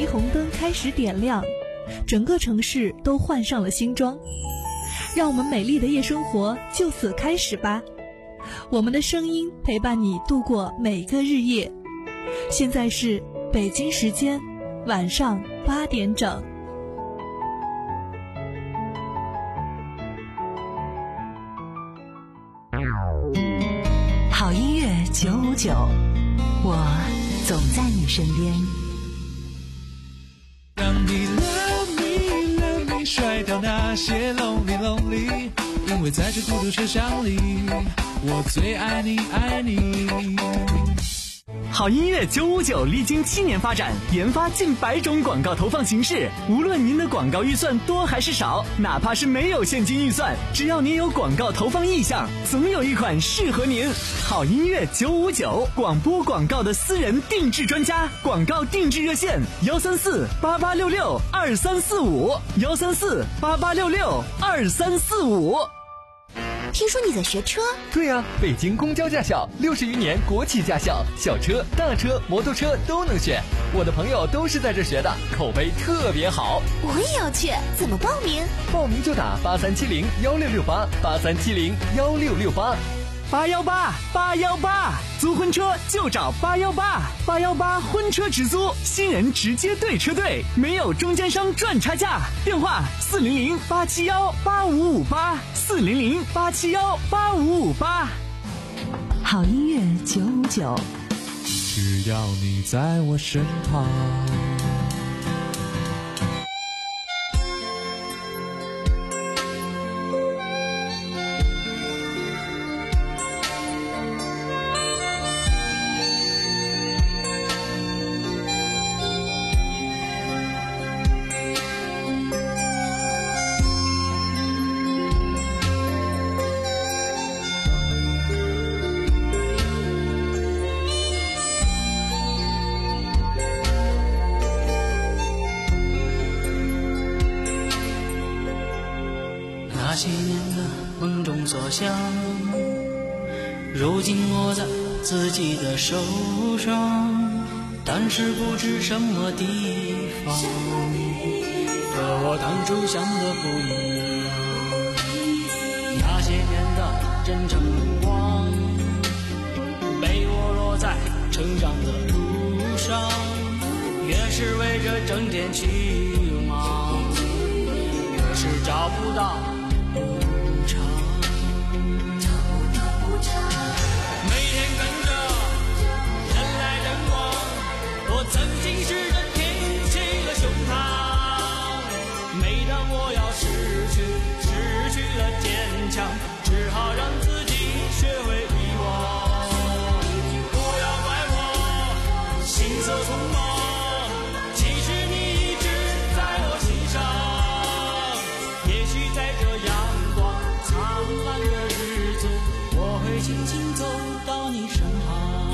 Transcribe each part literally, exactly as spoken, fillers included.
虹灯开始点亮，整个城市都换上了新装。让我们美丽的夜生活就此开始吧，我们的声音陪伴你度过每个日夜。现在是北京时间晚上八点整。 好音乐九五九，我总在你身边。 让你 love me love me 甩掉那些 lonely lonely， 因为在这孤独车厢里，我最爱你爱你。 好音乐九五九历经七年发展，研发近百种广告投放形式。无论您的广告预算多还是少，哪怕是没有现金预算，只要您有广告投放意向，总有一款适合您。好音乐九五九，广播广告的私人定制专家，广告定制热线幺三四八八六六二三四五幺三四八八六六二三四五。 听说你在学车？ 对啊，北京公交驾校六十余年国企驾校，小车、大车、摩托车都能选。我的朋友都是在这学的，口碑特别好。 我也要去，怎么报名？ 报名就打八三七零幺六六八八三七零幺六六八。 八幺八八幺八，租婚车就找八幺八八幺八婚车直租，新人直接对车队，没有中间商赚差价。电话四零零八七幺八五五八四零零八七幺八五五八。 好音乐九五九， 只要你在我身旁。 那些年的梦中所想，如今握在自己的手上，但是不知什么地方和我当初想的不一样。那些年的真诚目光被我落在成长的路上，越是为着挣钱去忙，越是找不到补偿，每天跟着人来人往，我曾经试着挺起了胸膛，每当我要失去失去了坚强，只好让自己学会遗忘。不要怪我心色匆忙，其实你一直在我心上，也许在这阳光灿烂的日子，我会轻轻走到你身旁。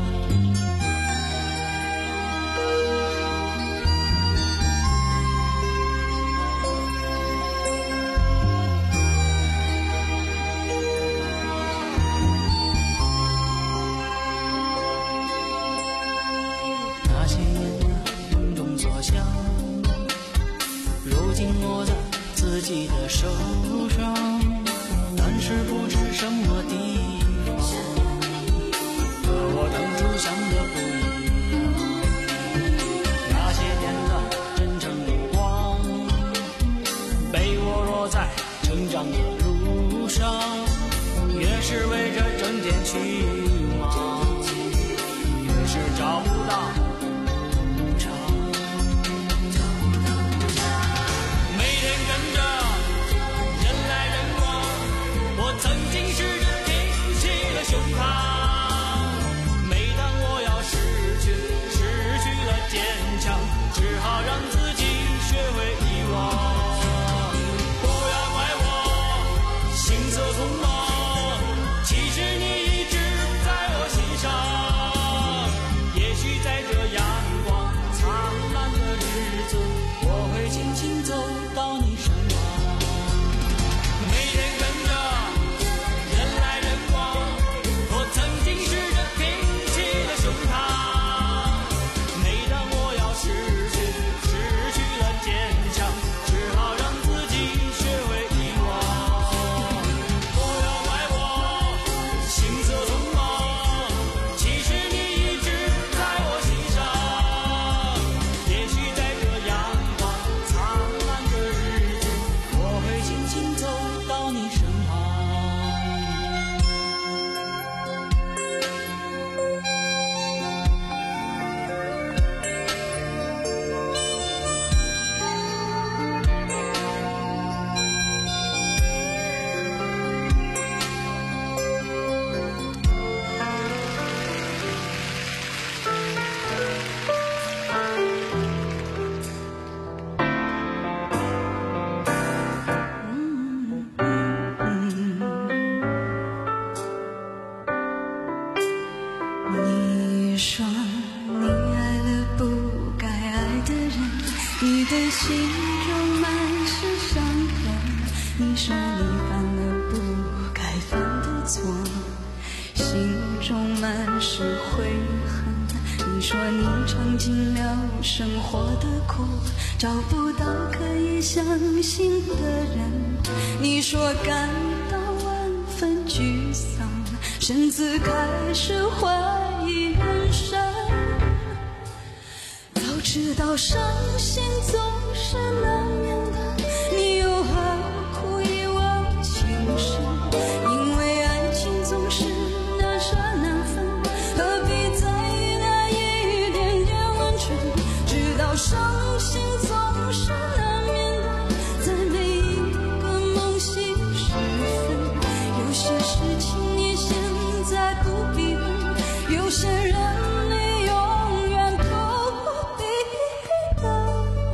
那些年的梦中所想，如今握在自己的手上，但是不知什么地方和我当初想的不一样。那些年的真诚目光被我落在成长的路上，越是为着挣钱去忙，越是找不到补偿。每天跟着人来人往，我曾经试着挺起了胸膛，每当我要失去失去了坚强，只好让自己学会遗忘。不要怪我心色匆忙，其实你一直在我心上，也许在这阳光灿烂的日子，我会轻轻走到你身旁。每天跟着人来人往，我曾说你爱了不该爱的人，你的心中满是伤痕。你说你犯了不该犯的错，心中满是悔恨。你说你尝尽了生活的苦，找不到可以相信的人。你说感到万分沮丧，甚至开始怀疑人生。早知道伤心总是难免的，你又何苦一往情深？因为爱情总是难舍难分，何必在意那一点点温存？知道伤心总是难免的，在每一个梦醒时分，有些事情你现在不必问，有些人你永远都不必等。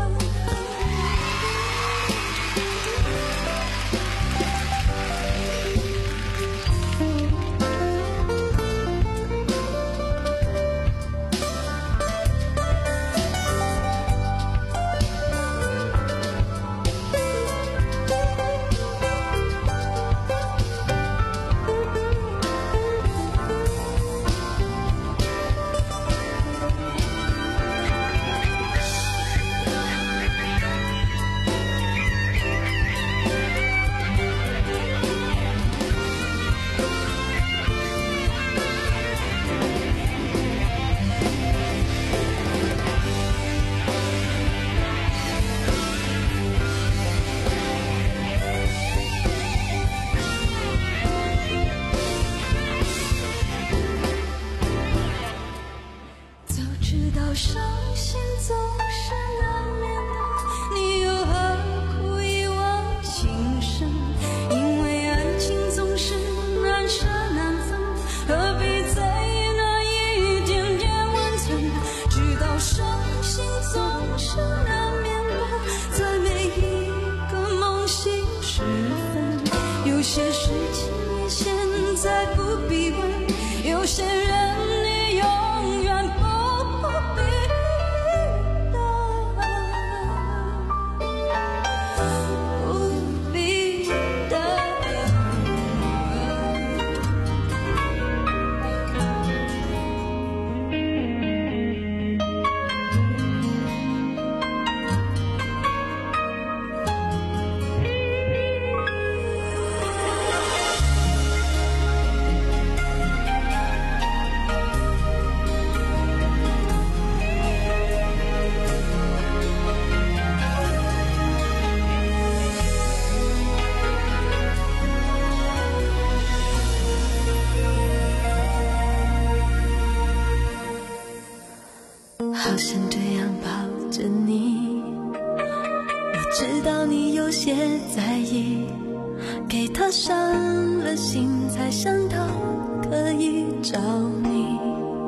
伤心总是难免的，你又何苦一往情深？因为爱情总是难舍难分，何必在意那一点点温存？知道伤心总是难免的，在每一个梦醒时分，有些事情你现在不必问，有些人你永远不好想这样抱着你，我知道你有些在意，给他伤了心才想到可以找你。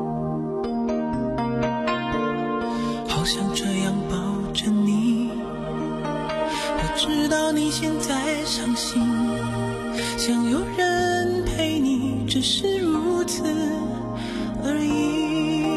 好想这样抱着你，我知道你现在伤心，想有人陪你，只是如此而已。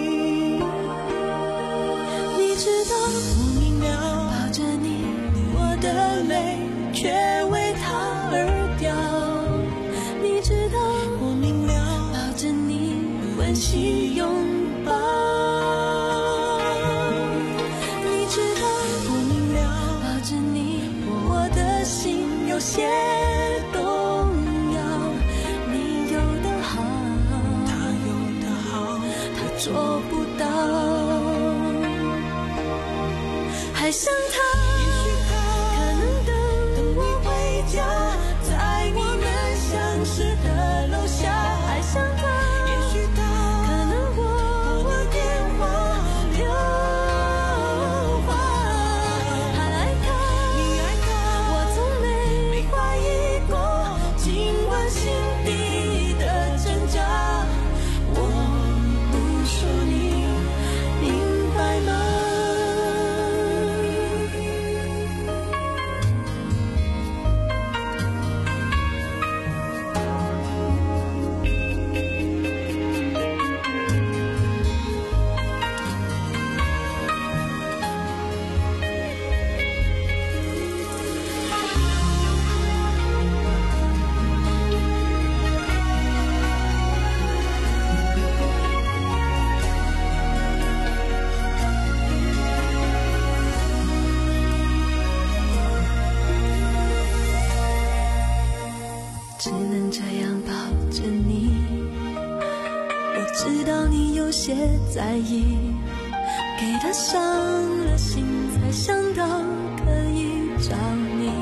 我明了， 抱着你，我的泪却为他而掉。你知道， 我明了， 抱着你，温馨拥抱。你知道， 我明了， 抱着你，我的心有些动摇。你有的好， 他有的好， 他做不到。还想他，可能等我回家，在我们相识的楼下。还想他，可能拨我电话留话。还爱他，我从没怀疑过，尽管心底的挣扎。我不说你明白吗？ 知道你有些在意，给他伤了心，才想到可以找你。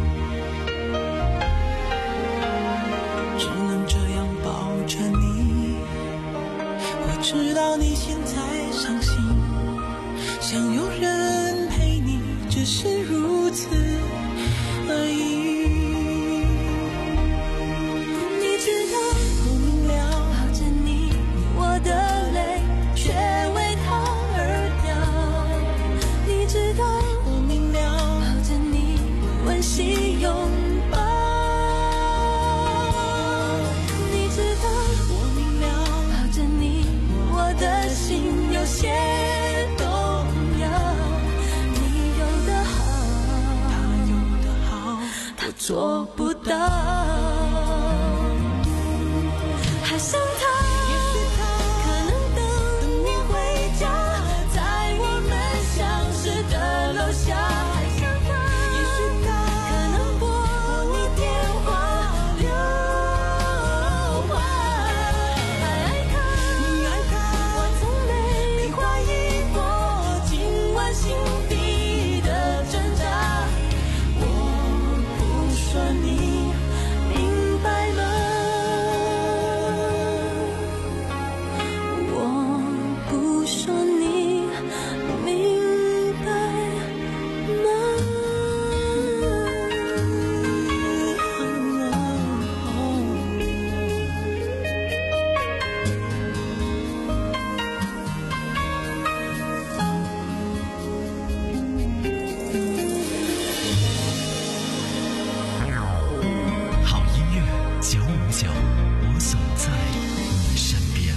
只能这样抱着你，我知道你现在伤心，想有人陪你，只是如此而已。 你知道我明了，抱着你，我的泪却为他而掉。你知道我明了， 抱着你，温馨拥抱。你知道我明了， 抱着你，我的心有些动摇。你有的好， 他有的好， 他做不到。还想他， 也许他可能等你回家，在我们相识的楼下。还想他， 也许他可能拨你电话留话。还爱他， 你爱他， 我从没怀疑过今晚心底的挣扎。我不说你明白吗？我不说你明白好音乐九五九，我总在你身边。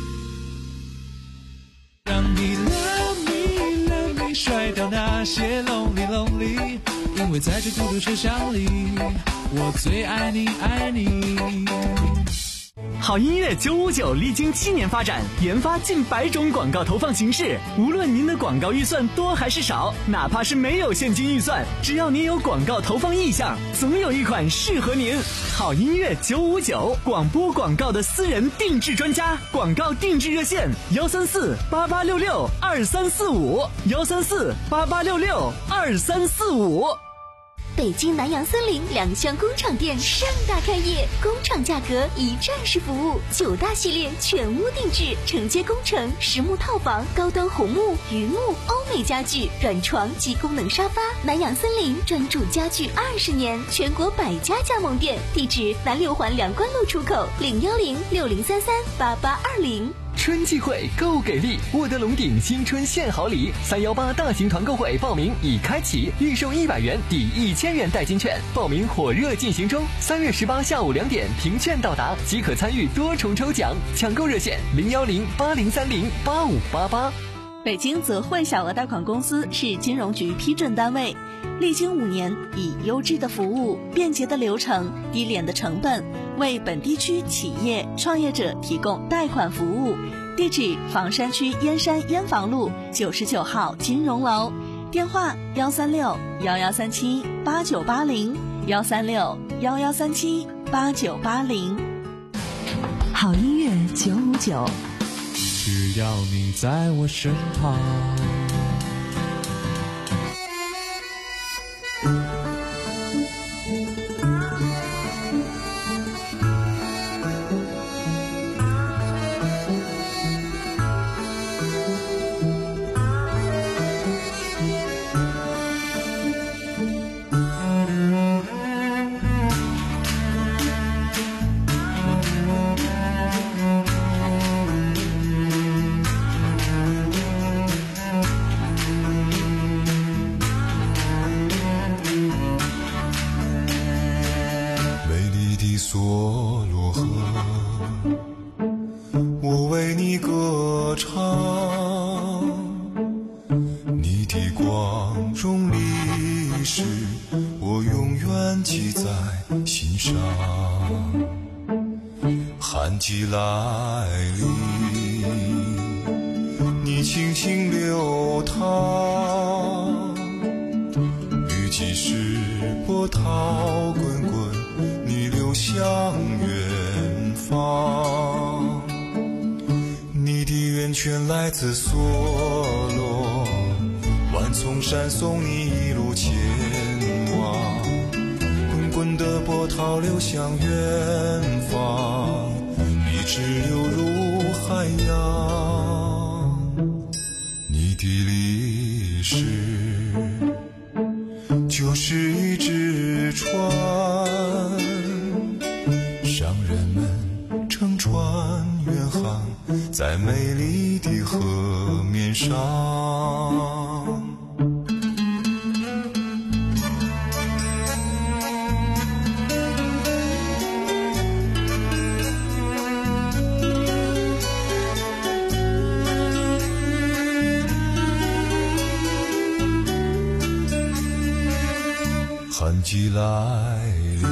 让你 love me love me 甩掉那些 lonely lonely， 因为在这孤独车厢里，我最爱你爱你。 好音乐九五九历经七年发展，研发近百种广告投放形式。无论您的广告预算多还是少，哪怕是没有现金预算，只要您有广告投放意向，总有一款适合您。好音乐九五九，广播广告的私人定制专家，广告定制热线幺三四八八六六二三四五幺三四八八六六二三四五。 北京南洋森林两厢工厂店盛大开业，工厂价格一站式服务，九大系列全屋定制，承接工程、实木套房、高端红木、榆木、欧美家具、软床及功能沙发。南洋森林专注家具二十年，全国百家加盟店，地址南六环两关路出口，零幺零六零三三八八二零。 春季会购给力，沃德龙鼎新春献好礼，三幺八大型团购会报名已开启，预售一百元抵一千元代金券，报名火热进行中。三月十八下午两点凭券到达即可参与多重抽奖，抢购热线零幺零八零三零八五八八。 北京泽惠小额贷款公司是金融局批准单位，历经五年，以优质的服务、便捷的流程、低廉的成本，为本地区企业创业者提供贷款服务。地址：房山区燕山燕房路九十九号金融楼，电话：幺三六幺幺三七八九八零幺三六幺幺三七八九八零。 好音乐九五九， 只要你在我身旁。 索罗河，我为你歌唱，你的光荣历史，我永远记在心上。旱季来临，你轻轻流淌，雨季时波涛滚滚，你流向远方。 全来自梭罗，万重山送你一路前往，滚滚的波涛流向远方，一直流入海洋。你的历史就是一只船，商人们乘船远航在美丽的河面上。旱季来临，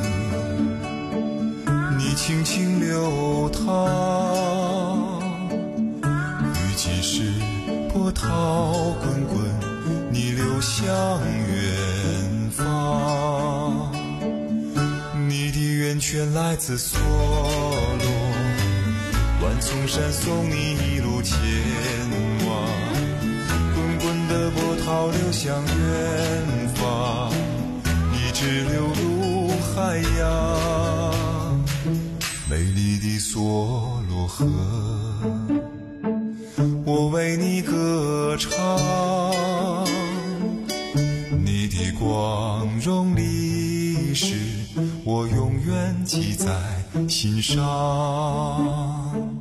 你轻轻流淌，雨季时波涛滚滚，你流向远方。你的源泉来自梭罗，万重山送你一路前往，滚滚的波涛流向远方，一直流入海洋。美丽的梭罗河，我为你歌唱，你的光荣历史，我永远记在心上。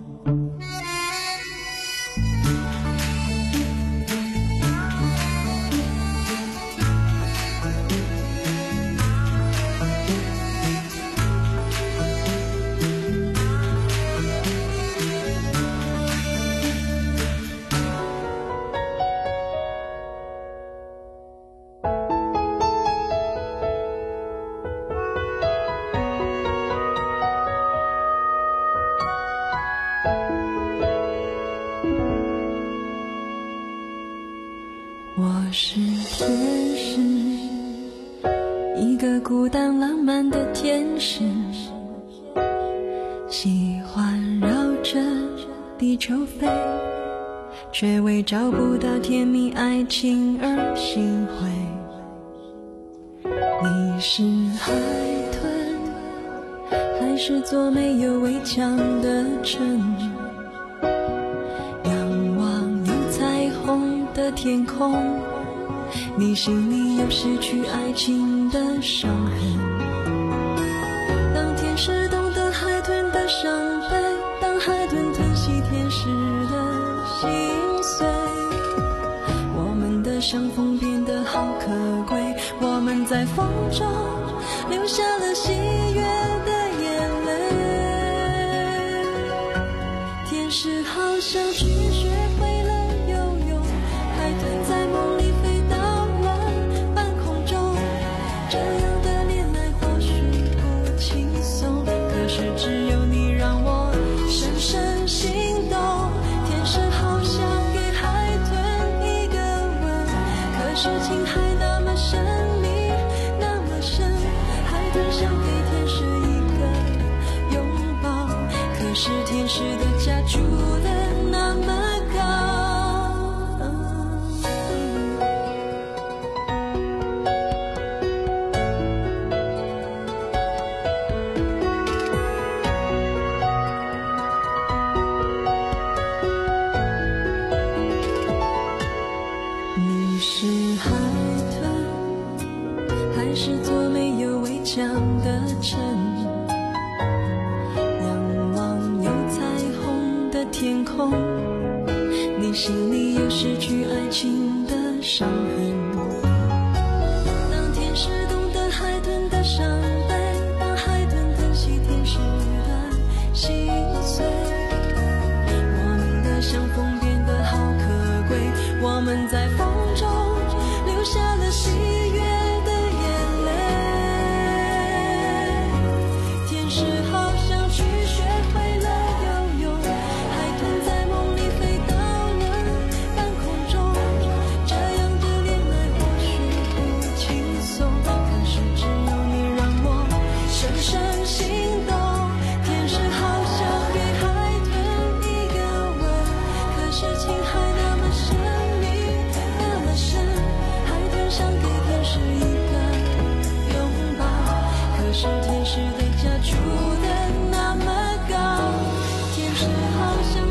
我是天使，一个孤单浪漫的天使，喜欢绕着地球飞，却为找不到甜蜜爱情而心灰。你是海豚，还是座没有围墙的城？仰望有彩虹的天空，你心里有失去爱情的伤痕。当天使懂得海豚的伤悲，当海豚吞吸天使的心碎，我们的相逢变得好可贵，我们在风中留下了喜悦的眼泪。天使好想去学会了游泳，海豚在梦里飞到了半空中，这样的恋爱或许不轻松，可是只有你让我深深心动。天使好想给海豚一个吻，可是情还那么神秘那么深，海豚想给天使一个拥抱，可是天使的家住得那么高。你是海豚，还是座没有围墙的城？仰望有彩虹的天空，你心里有失去爱情的伤痕。当天使懂得海豚的伤悲，当海豚吞吸天使的心碎，我们的相逢变得好可贵，我们在风中留下了喜悦的眼泪。天使好想去学会了游泳，海豚在梦里飞到了半空中，这样的恋爱或许不轻松，可是只有你让我深深心动。天使好想给海豚一个吻，可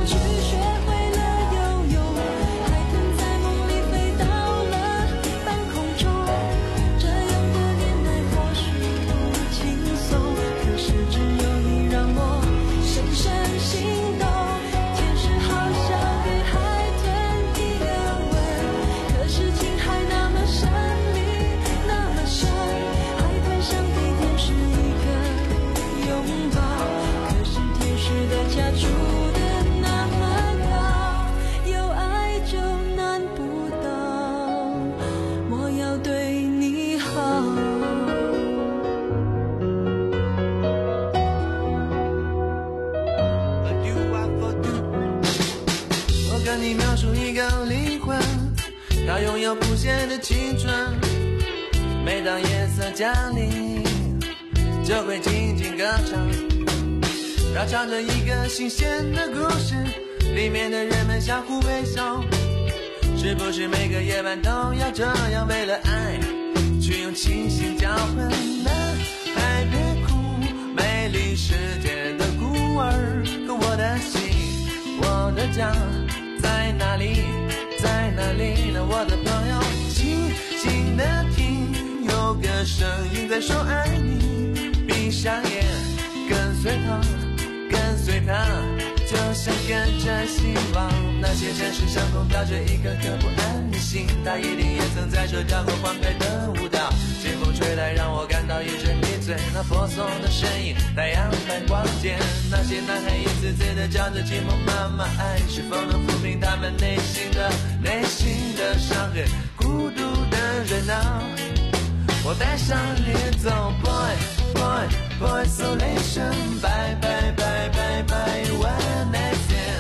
它拥有不懈的青春，每当夜色降临，就会静静歌唱。它唱着一个新鲜的故事，里面的人们相互微笑。是不是每个夜晚都要这样，为了爱去用清醒交换呢？爱别哭，美丽世界的孤儿，可我的心，我的家在哪里？在哪里呢？我的朋友，静静的听，有个声音在说爱你。闭上眼，跟随他，跟随他，就像跟着希望。那些城市上空飘着一颗颗不安的心，他一定也曾在这跳过欢快的舞蹈。清风吹来，让我感到一阵迷醉。那婆娑的身影，太阳般光洁。那些男孩一次次的叫着寂寞妈妈，爱是否能抚平他们内心的内心的伤痕？孤独的人啊，我带上你走 ，boy boy boy isolation， bye bye bye bye bye one night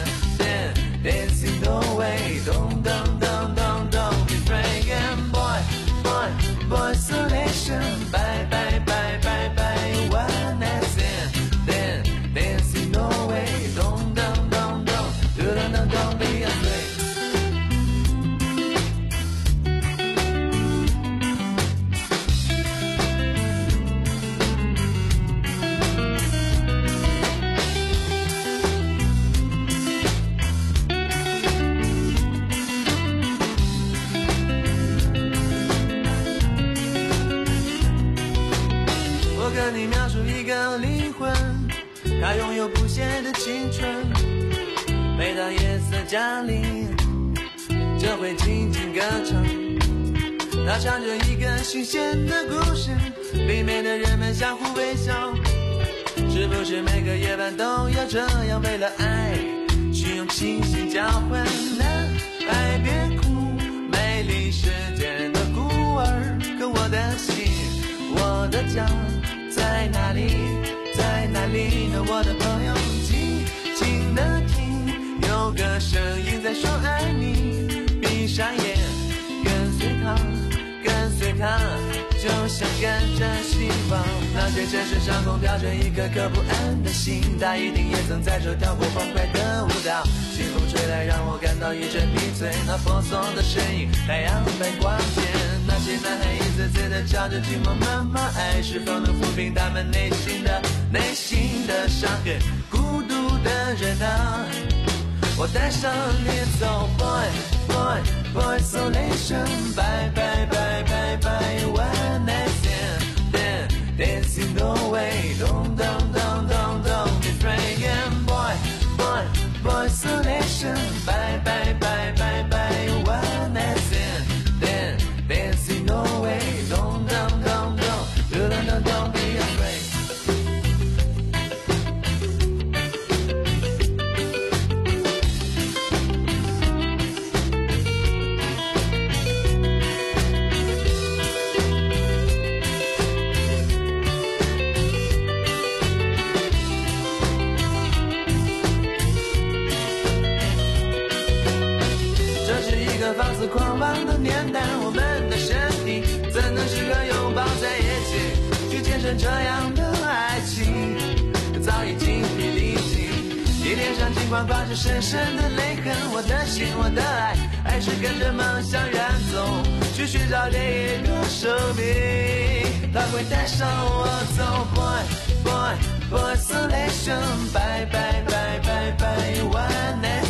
stand dancing the way， don't don't don't don't don't be breaking boy boy boy isolation， bye bye bye bye bye one night stand dancing the way， don't don't don't don't don't don't don't be afraid。跟你描述一个灵魂，它拥有不懈的青春，每当夜色降临，就会静静歌唱。它唱着一个新鲜的故事，里面的人们相互微笑。是不是每个夜晚都要这样，为了爱去用清醒交换呢？爱别哭，美丽世界的孤儿，可我的心，我的家在哪里？在哪里呢？我的朋友，静静的听，有个声音在说爱你。闭上眼，跟随他，跟随他，就像跟着希望。那些城市上空飘着一颗颗不安的心，他一定也曾在这跳过欢快的舞蹈。清风吹来，让我感到一阵迷醉。那婆娑的身影，太阳般光洁。那些男孩一次次的叫着寂寞妈妈，爱是否能抚平他们内心的内心的伤痕？孤独的人啊，我带上你走 ，boy boy boy isolation， bye bye bye bye bye one night stand dancing the way， don't don't don't don't don't be breaking boy boy boy isolation， bye bye bye bye bye one night stand dancing the way， don't don't don't don't don't don't don't be afraid。放肆狂妄的年代，我们的身体怎能适合拥抱在一起，去见证这样的爱情？早已精疲力尽，你脸上尽管挂着深深的泪痕，我的心，我的爱，还是跟着梦想远走，去寻找另一个生命，它会带上我走 ，boy boy boy isolation， bye bye bye bye bye one night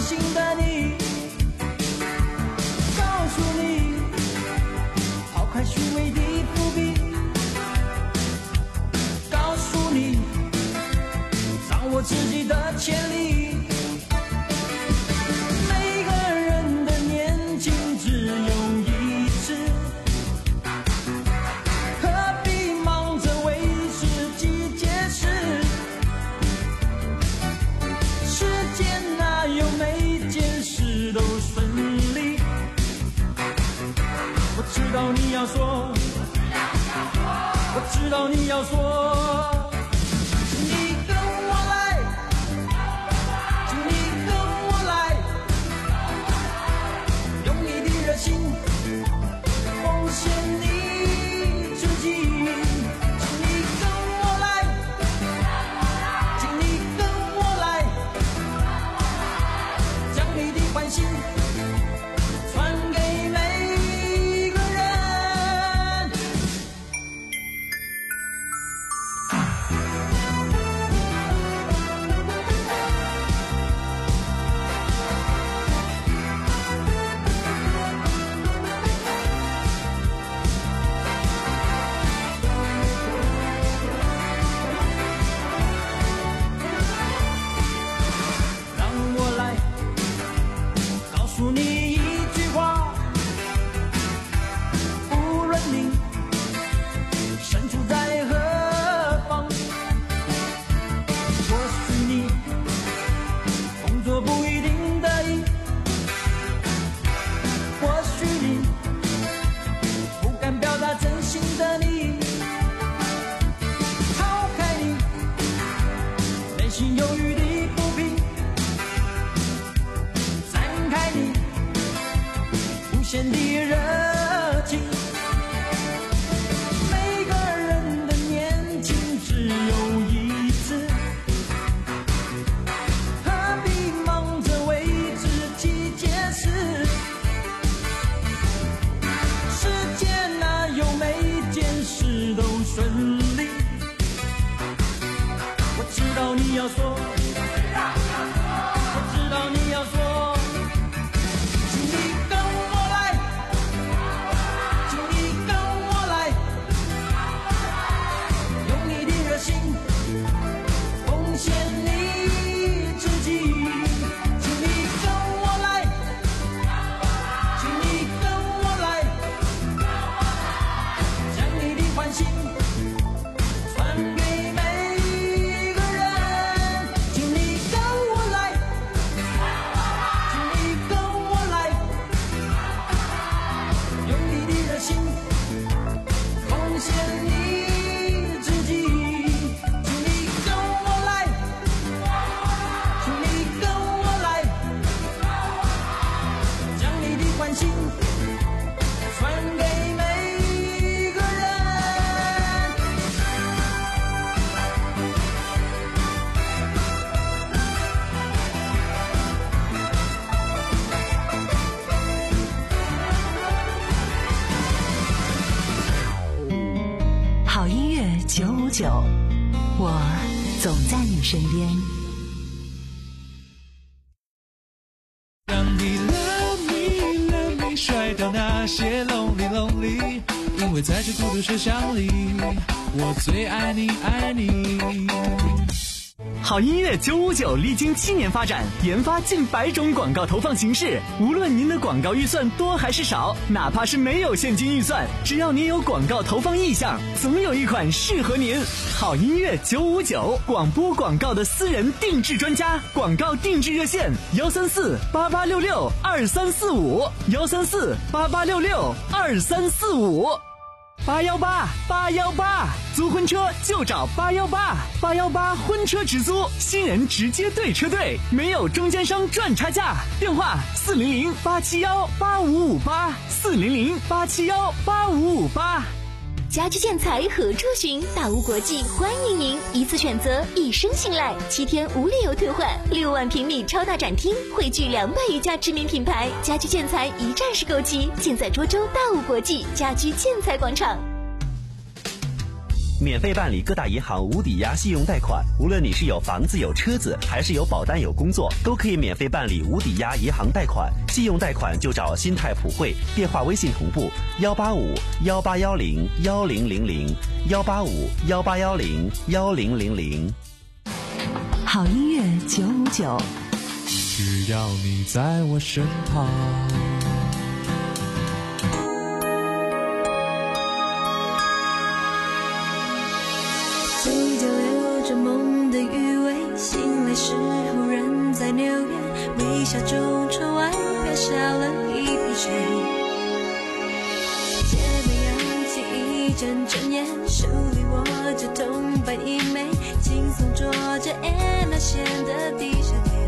心的你，告诉你，抛开虚伪的伏笔，告诉你，掌握自己的潜力。每个人的年轻只有一次，何必忙着为自己解释？世间哪有每件事都顺利？我知道你要说，我知道你要说，请你跟我来，请你跟我来，用你的热心奉献你自己，请你跟我来，请你跟我来，将你的欢心传给每个人。让我来告诉你一句话，无论你身处在何方，或许你工作不一定得意，或许你不敢表达真心的你，抛开你内心犹豫的不平，展开你无限的热情。每个人的年轻只有一次，何必忙着为自己解释？世间哪有每件事都顺利？我知道你要说，我知道你要说，请你跟我来，请你跟我来，用你的热心奉献你自己，请你跟我来，请你跟我来，将你的欢心传给每个人，请你跟我来，请你跟我来，用你的热心奉献你自己，请你跟我来，请你跟我来，将你的欢心传给每个人。 好音乐九五九，我总在你身边。 让你 love me love me 甩掉那些 lonely lonely， 因为在这孤独车厢里，我最爱你爱你。 好音乐九五九历经七年发展，研发近百种广告投放形式。无论您的广告预算多还是少，哪怕是没有现金预算，只要您有广告投放意向，总有一款适合您。好音乐九五九，广播广告的私人定制专家，广告定制热线：幺三四八八六六二三四五，幺三四八八六六二三四五。八幺八八幺八，租婚车就找八幺八，八幺八婚车直租，新人直接对车队，没有中间商赚差价。电话四零零八七幺八五五八，四零零八七幺八五五八。 家居建材何处寻？大屋国际欢迎您，一次选择，一生信赖，七天无理由退换，六万平米超大展厅，汇聚两百余家知名品牌，家居建材一站式购齐，尽在涿州大屋国际家居建材广场。 免费办理各大银行无抵押信用贷款。无论你是有房子有车子，还是有保单有工作，都可以免费办理无抵押银行贷款。信用贷款就找新泰普惠，电话微信同步幺八五幺八幺零幺零零零幺八五幺八幺零幺零零零。 好音乐九五九， 只要你在我身旁。 嘴角留着梦的余味，醒来时忽然在纽约，微笑中窗外飘下了一滴水。街边扬起一阵阵烟，手里握着铜板一枚，轻松捉着安娜线的地下铁。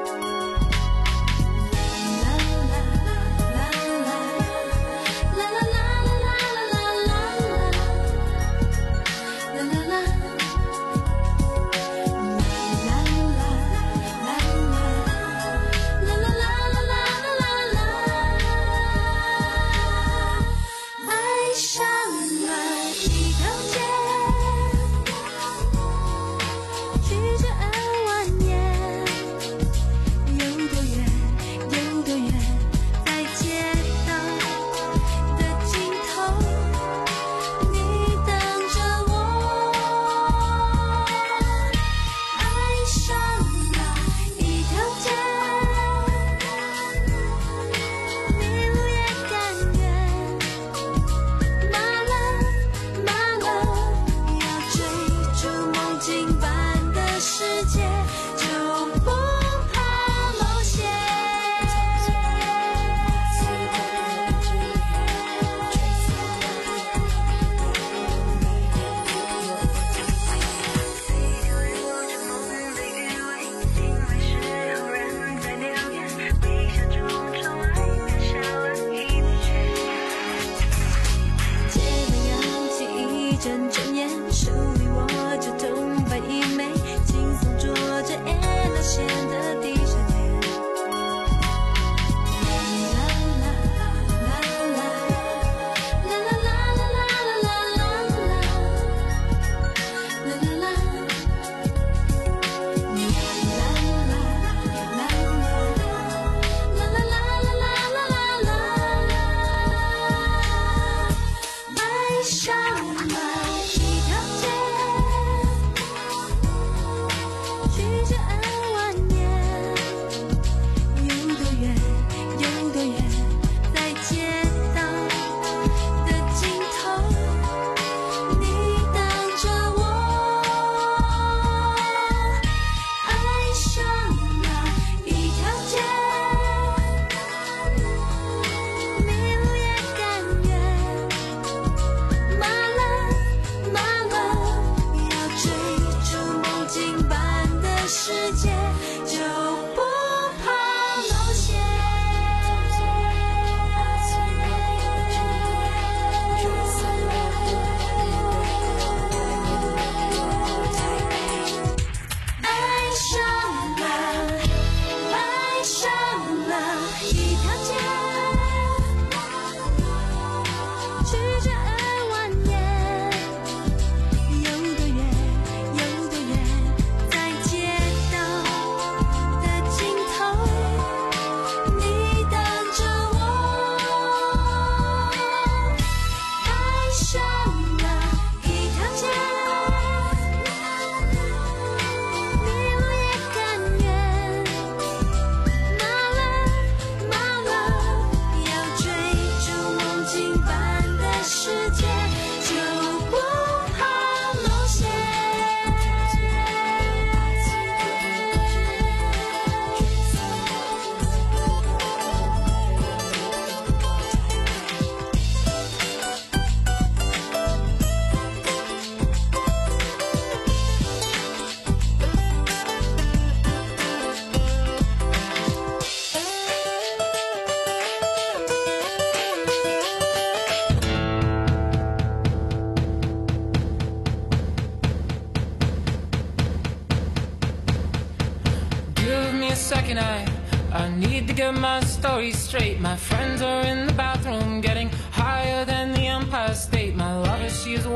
second I I need to get my story straight. My friends are in the bathroom getting higher than the Empire State. My lover, she's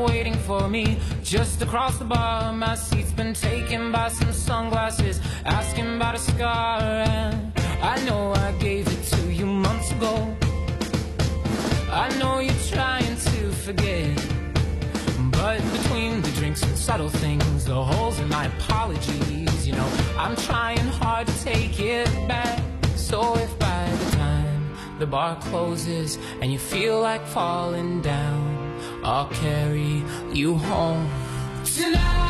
waiting for me just across the bar. My seat's been taken by some sunglasses, asking about a scar. And I know I gave it to you months ago. I know you're trying to forget, but between the drinks and subtle things, the holes in my apologies, you know, I'm trying hard to take it back. So if by the time the bar closes and you feel like falling down, I'll carry you home tonight.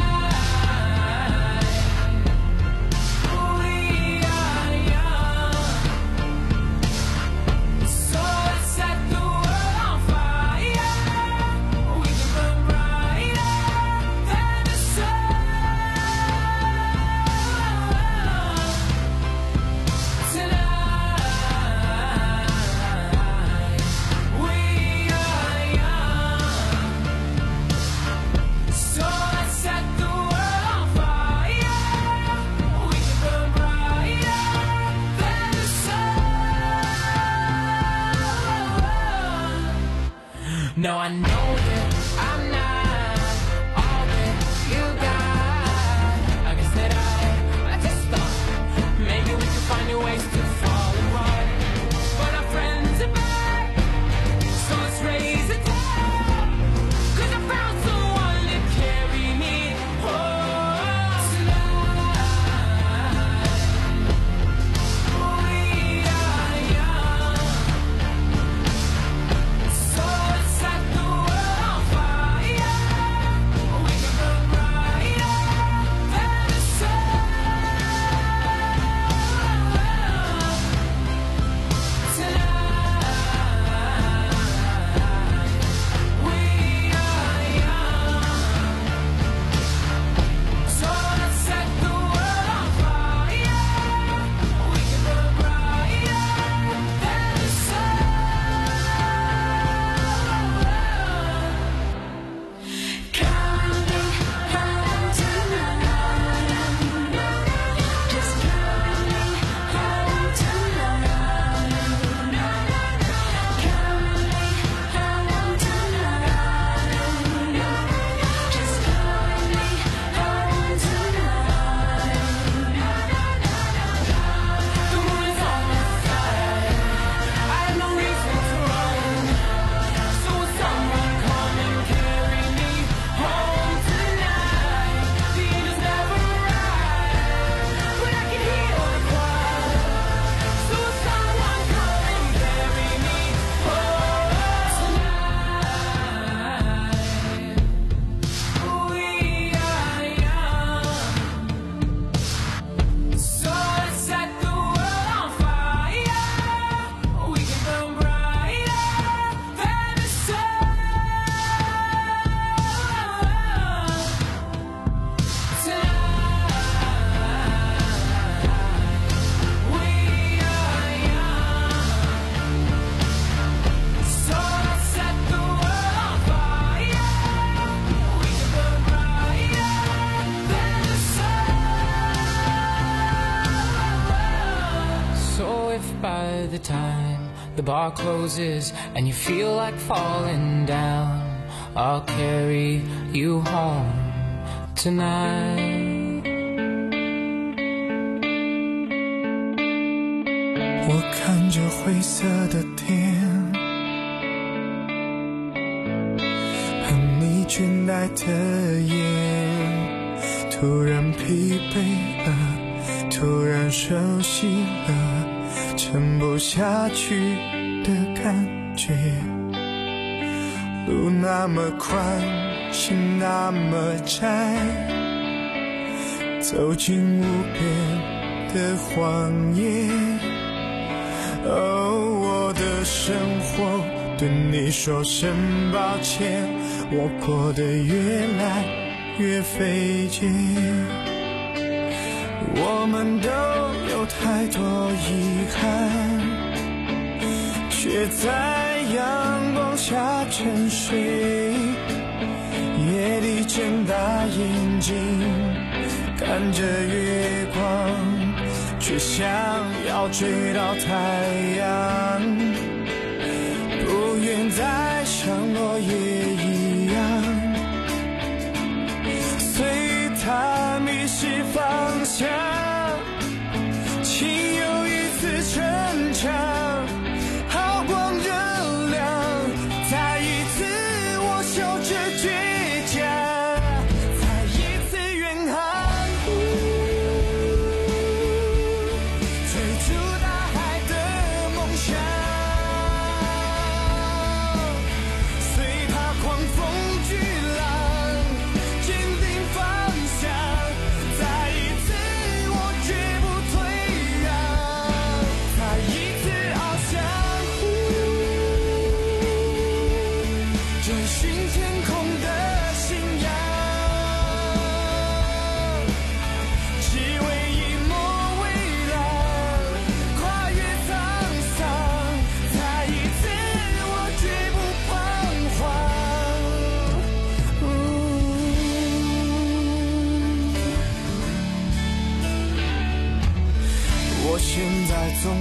No, I know that I'm not all that you got. I guess that I, I just thought maybe we could find new ways to fall apart. But our friends are back, so let's raise a toast. 'Cause I found someone to carry me home tonight. We are young, so by the time the bar closes and you feel like falling down, I'll carry you home tonight. 我看着灰色的天和你倦怠的眼，突然疲惫了，突然熟悉了，撑不下去的感觉。路那么宽，心那么窄，走进无边的荒野。哦，我的生活对你说声抱歉，我过得越来越费解。我们都有太多遗憾，却在阳光下沉睡。夜里睁大眼睛看着月光，却想要追到太阳，不愿再像落叶一样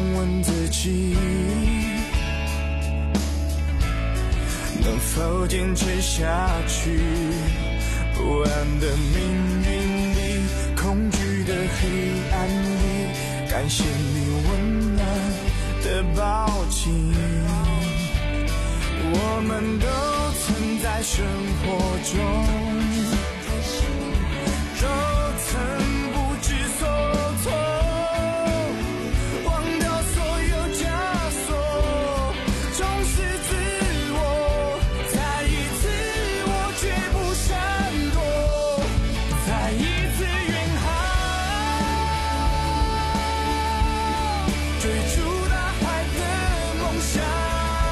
问自己，能否坚持下去？不安的命运里，恐惧的黑暗里，感谢你温暖的抱紧。我们都曾在生活中，都曾不知所措，忘掉所有枷锁，重视自我。再一次我绝不闪躲，再一次远航，追逐大海的梦想。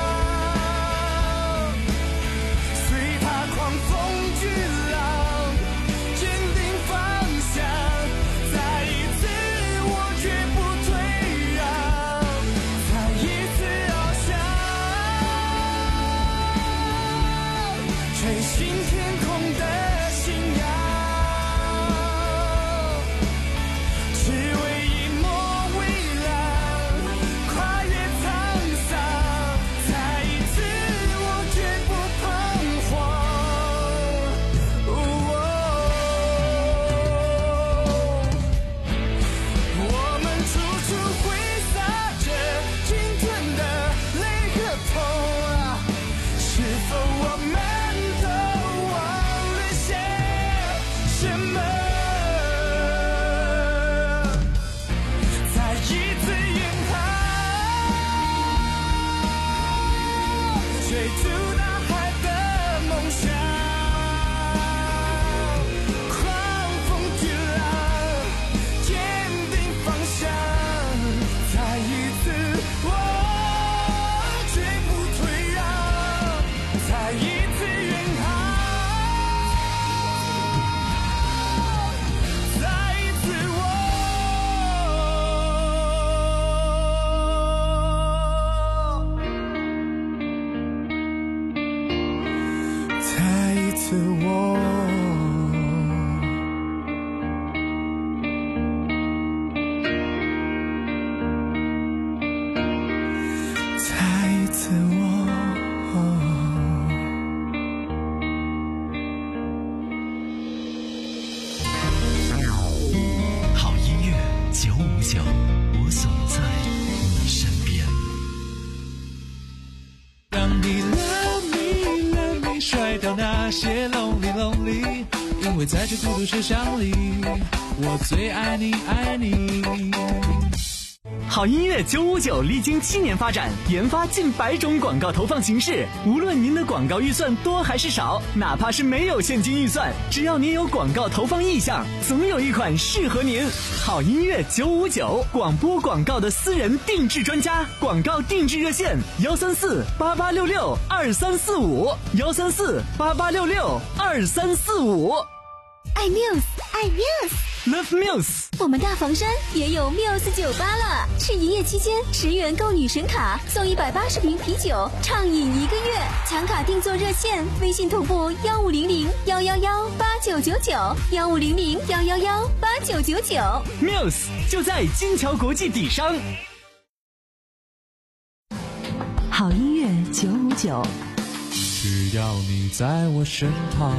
因为在这孤独世上里，我最爱你爱你。 好音乐九五九历经七年发展，研发近百种广告投放形式。无论您的广告预算多还是少，哪怕是没有现金预算，只要您有广告投放意向，总有一款适合您。好音乐九五九，广播广告的私人定制专家，广告定制热线幺三四八八六六二三四五幺三四八八六六二三四五。 爱 Muse， 爱 Muse，Love Muse。 我们大房山也有 Muse 酒吧了，是营业期间十元购女神卡送一百八十瓶啤酒，畅饮一个月。抢卡定做热线，微信同步幺五零零幺幺幺八九九九幺五零零幺幺幺八九九九。 Muse 就在金桥国际底商。 好音乐九五九， 只要你在我身旁。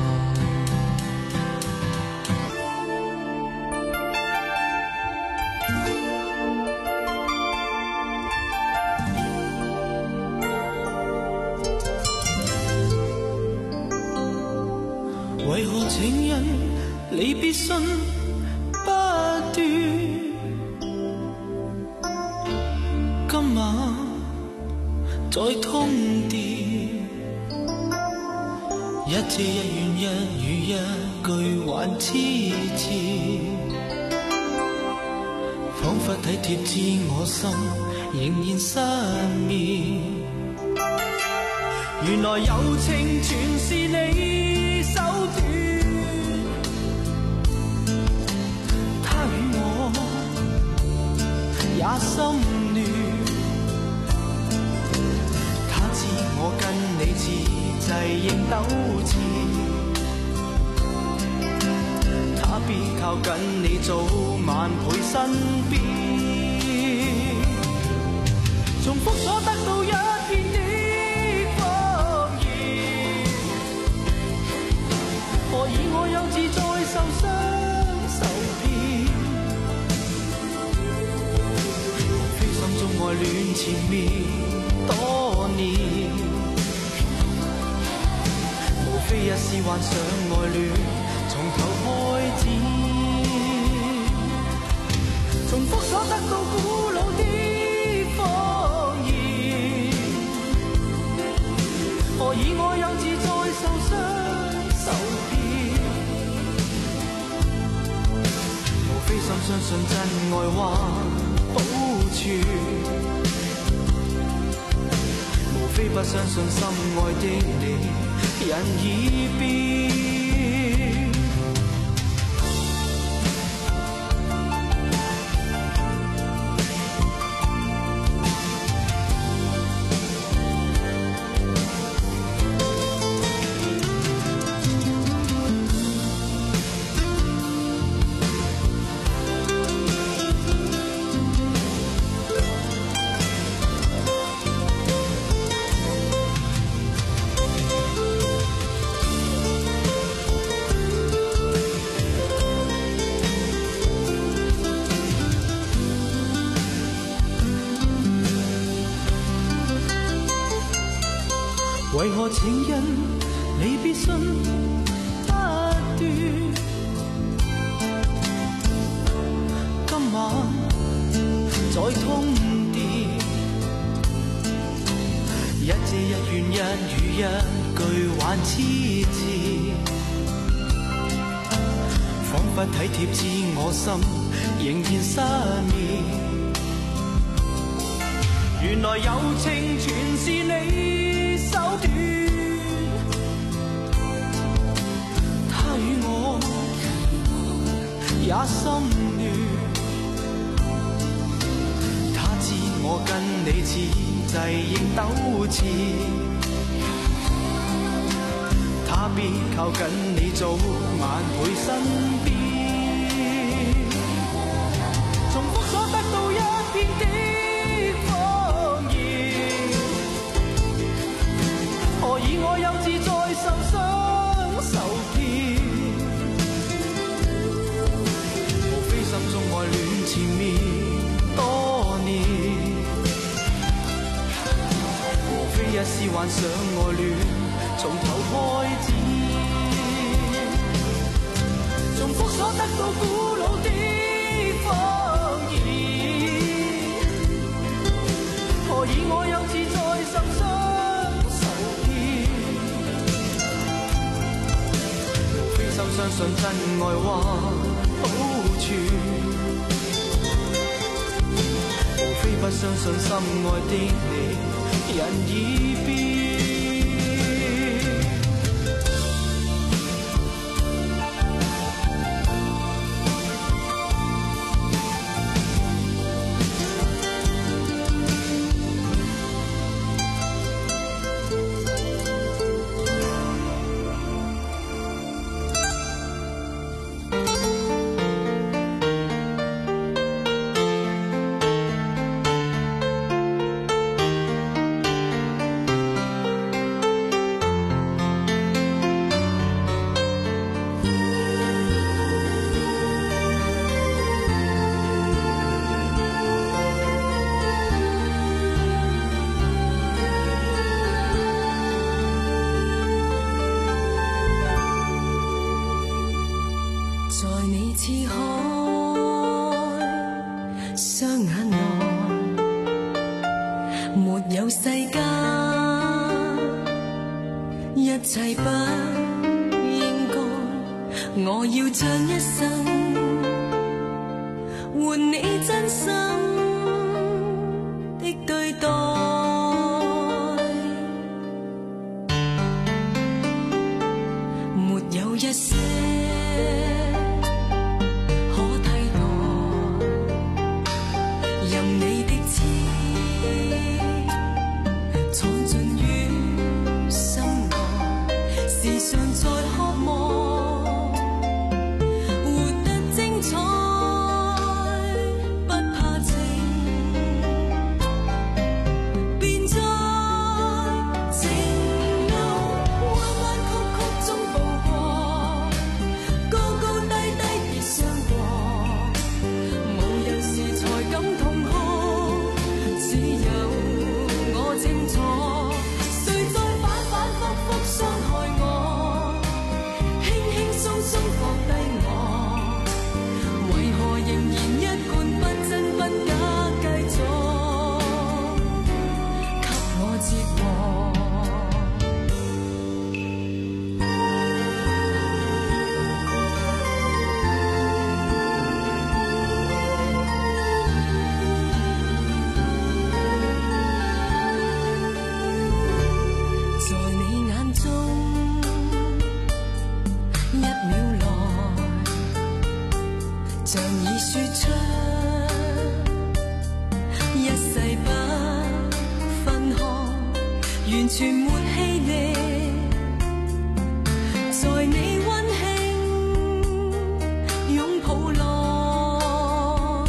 为何情人离别信不断？今晚再通電，一遮一遠一語一句還痴纏，彷彿體貼至我心仍然失眠。原來友情全是你手段，他與我也心亂，他知我跟你似際應糾纏，他必靠緊你早晚陪身邊。 纏綿多年，無非一絲幻想愛戀，從頭開展，重複所得到古老的謊言，何以我幼稚再受傷受騙？無非心相信真愛還保存，無非不相信心愛的你人已變。為何情人離別信不斷？今晚再通電，一遮一怨一語一句還痴纏，彷彿體貼至我心仍然失眠。原來友情全是你手段，他與我也心亂，他知我跟你似際應糾纏，他必靠緊你早晚陪身邊，重複所得到一片的何以我幼稚再受傷受騙？無非心中愛戀纏綿多年，無非一絲幻想愛戀從頭開展，重複所得到古老的謊言，何以我幼稚再受傷？心相信真愛還保存，無非不相信心愛的你人已變。 只有完全没气力，在你温馨拥抱内，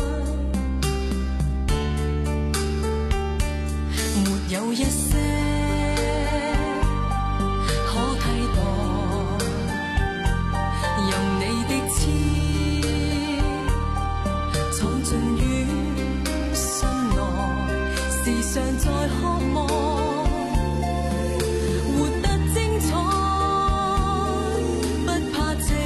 没有一些可替代，由你的痴闯进于心内，时常在渴望活得精彩，不怕情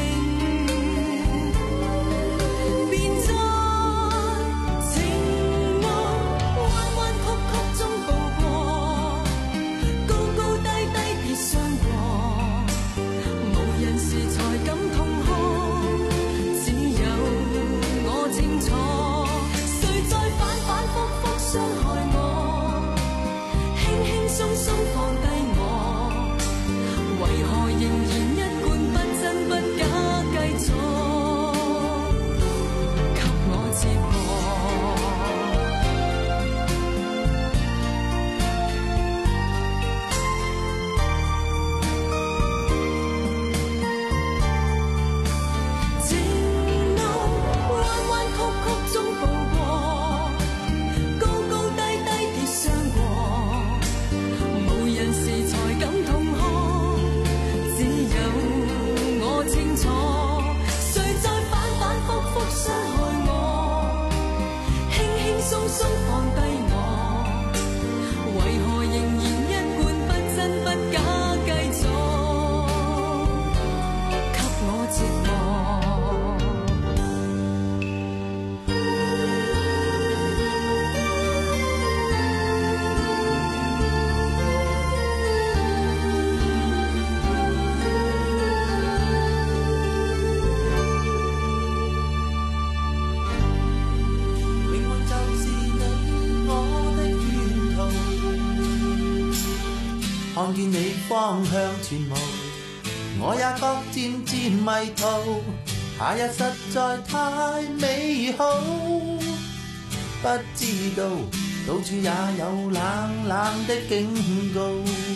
变在情爱弯弯曲曲中步过，高高低低跌伤过，无人时才感痛哭，只有我清楚，谁在反反复复伤害我，轻轻松松放低我，为何仍然一贯不真不假继续给我折磨？情路弯弯曲曲中步过，高高低低跌伤过，无人时才感痛哭，只有我清楚，谁在反反复复伤害我，轻轻松松放低我，为何仍然一贯不真不假继续给我折磨？ 命运就是你我的沿途，看見你方向全無，我也覺漸漸迷途。夏日實在太美好，不知道到處也有冷冷的警告。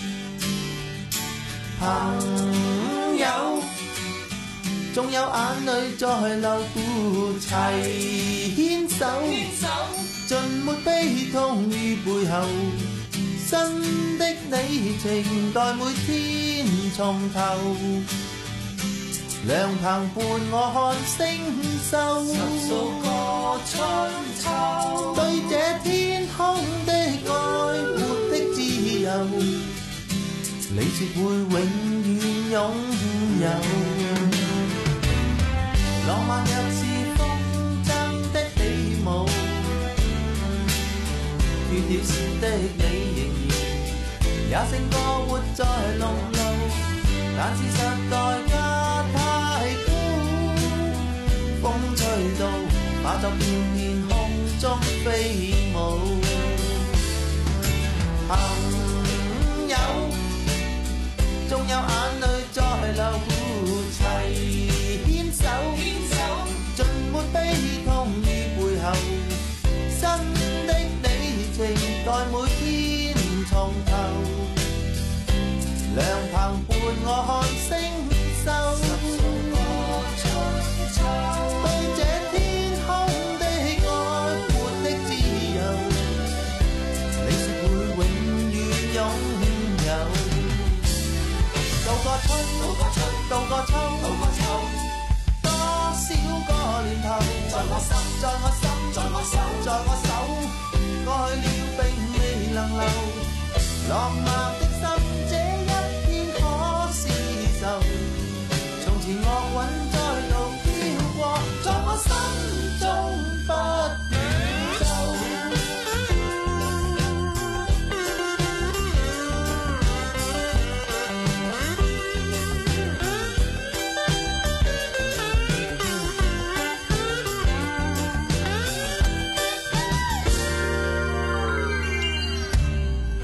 朋友，縱有眼淚在流，齊牽手，盡沒悲痛於背後，新的里程待每天從頭，良朋伴我看星宿，十數個春秋，對這天空的愛，活的自由，你說會永遠擁有。浪漫若是風箏的起舞，斷了線的你仍然也勝過活在濃霧，但是實代價太高，風吹到化作片片空中飛舞。朋友，縱有眼淚在流，齊牽手，盡沒悲痛於背後，新的里程待每天從頭，良朋伴我看星宿，對這天空的愛，活的自由，你說會永遠擁有。渡過春，渡過春，渡過秋，渡過秋，多少個年頭，在我心，在我心，在我手，在我手，過去了並未能留，浪漫。